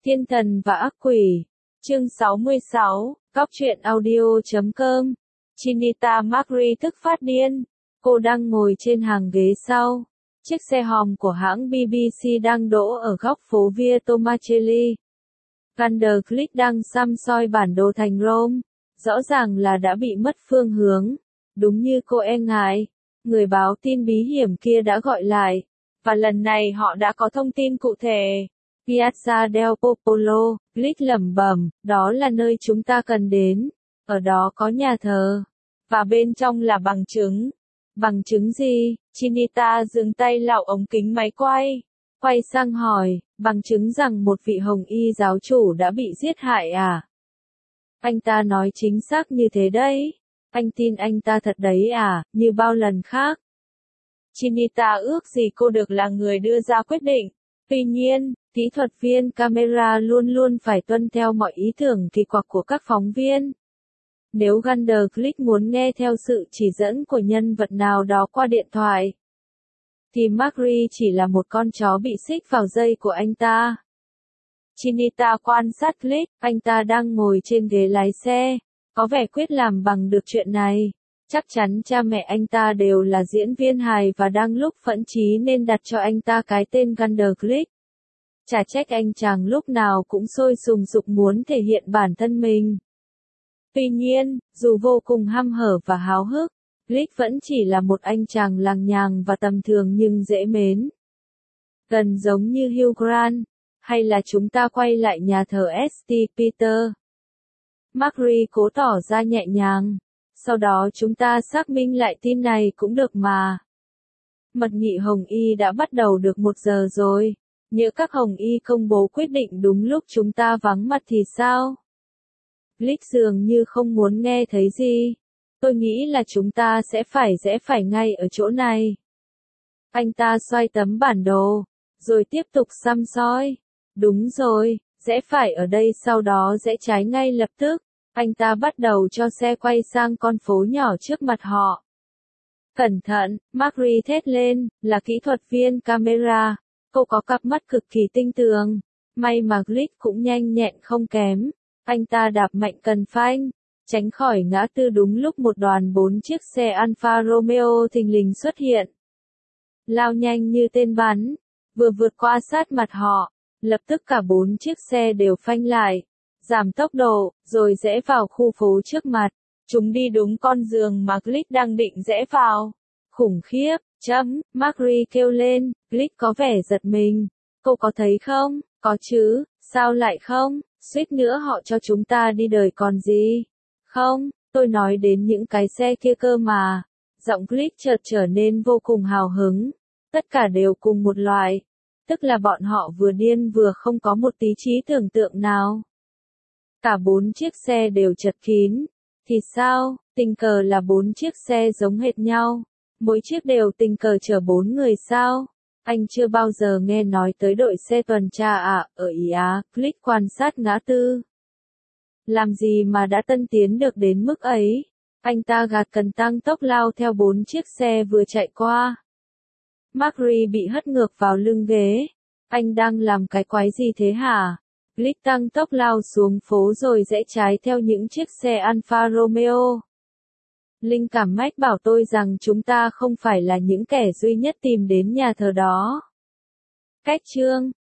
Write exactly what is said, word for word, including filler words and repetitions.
Thiên thần và ác quỷ. Chương sáu mươi sáu, Góc truyện audio chấm com. Chinita Macri tức phát điên. Cô đang ngồi trên hàng ghế sau. Chiếc xe hòm của hãng bê bê xê đang đỗ ở góc phố Via Tomacelli. Vanderclick đang săm soi bản đồ thành Rome. Rõ ràng là đã bị mất phương hướng. Đúng như cô e ngại, người báo tin bí hiểm kia đã gọi lại. Và lần này họ đã có thông tin cụ thể. Piazza del Popolo, Glick lẩm bẩm, đó là nơi chúng ta cần đến. Ở đó có nhà thờ. Và bên trong là bằng chứng. Bằng chứng gì? Chinita dừng tay lạo ống kính máy quay. Quay sang hỏi, bằng chứng rằng một vị hồng y giáo chủ đã bị giết hại à? Anh ta nói chính xác như thế đấy. Anh tin anh ta thật đấy à, như bao lần khác. Chinita ước gì cô được là người đưa ra quyết định. Tuy nhiên, kỹ thuật viên camera luôn luôn phải tuân theo mọi ý tưởng kỳ quặc của các phóng viên. Nếu Vanderclick muốn nghe theo sự chỉ dẫn của nhân vật nào đó qua điện thoại, thì Macri chỉ là một con chó bị xích vào dây của anh ta. Chinita quan sát Click, anh ta đang ngồi trên ghế lái xe, có vẻ quyết làm bằng được chuyện này. Chắc chắn cha mẹ anh ta đều là diễn viên hài và đang lúc phẫn chí nên đặt cho anh ta cái tên Vanderclick. Chả trách anh chàng lúc nào cũng sôi sùng sục muốn thể hiện bản thân mình. Tuy nhiên, dù vô cùng hăm hở và háo hức, Click vẫn chỉ là một anh chàng lằng nhằng và tầm thường nhưng dễ mến. Gần giống như Hugh Grant, hay là chúng ta quay lại nhà thờ ét tê Peter. Macri cố tỏ ra nhẹ nhàng. Sau đó chúng ta xác minh lại tin này cũng được mà. Mật nghị Hồng Y đã bắt đầu được một giờ rồi. Nhỡ các Hồng Y công bố quyết định đúng lúc chúng ta vắng mặt thì sao? Glick dường như không muốn nghe thấy gì. Tôi nghĩ là chúng ta sẽ phải rẽ phải ngay ở chỗ này. Anh ta xoay tấm bản đồ, rồi tiếp tục săm soi. Đúng rồi, rẽ phải ở đây sau đó rẽ trái ngay lập tức. Anh ta bắt đầu cho xe quay sang con phố nhỏ trước mặt họ. Cẩn thận, Macri thét lên, là kỹ thuật viên camera. Cô có cặp mắt cực kỳ tinh tường. May mà Glick cũng nhanh nhẹn không kém. Anh ta đạp mạnh cần phanh, tránh khỏi ngã tư đúng lúc một đoàn bốn chiếc xe Alfa Romeo thình lình xuất hiện. Lao nhanh như tên bắn, vừa vượt qua sát mặt họ, lập tức cả bốn chiếc xe đều phanh lại. Giảm tốc độ, rồi rẽ vào khu phố trước mặt. Chúng đi đúng con đường mà Glick đang định rẽ vào. Khủng khiếp, chấm, Macri kêu lên, Glick có vẻ giật mình. Cô có thấy không? Có chứ, sao lại không? Suýt nữa họ cho chúng ta đi đời còn gì. Không, tôi nói đến những cái xe kia cơ mà. Giọng Glick chợt trở nên vô cùng hào hứng. Tất cả đều cùng một loại. Tức là bọn họ vừa điên vừa không có một tí trí tưởng tượng nào. Cả bốn chiếc xe đều chật kín. Thì sao, tình cờ là bốn chiếc xe giống hệt nhau. Mỗi chiếc đều tình cờ chở bốn người sao? Anh chưa bao giờ nghe nói tới đội xe tuần tra à, ở Ý Á, Click quan sát ngã tư. Làm gì mà đã tân tiến được đến mức ấy? Anh ta gạt cần tăng tốc lao theo bốn chiếc xe vừa chạy qua. Macri bị hất ngược vào lưng ghế. Anh đang làm cái quái gì thế hả? Glick tăng tốc lao xuống phố rồi rẽ trái theo những chiếc xe Alfa Romeo. Linh cảm mách bảo tôi rằng chúng ta không phải là những kẻ duy nhất tìm đến nhà thờ đó. Cách chương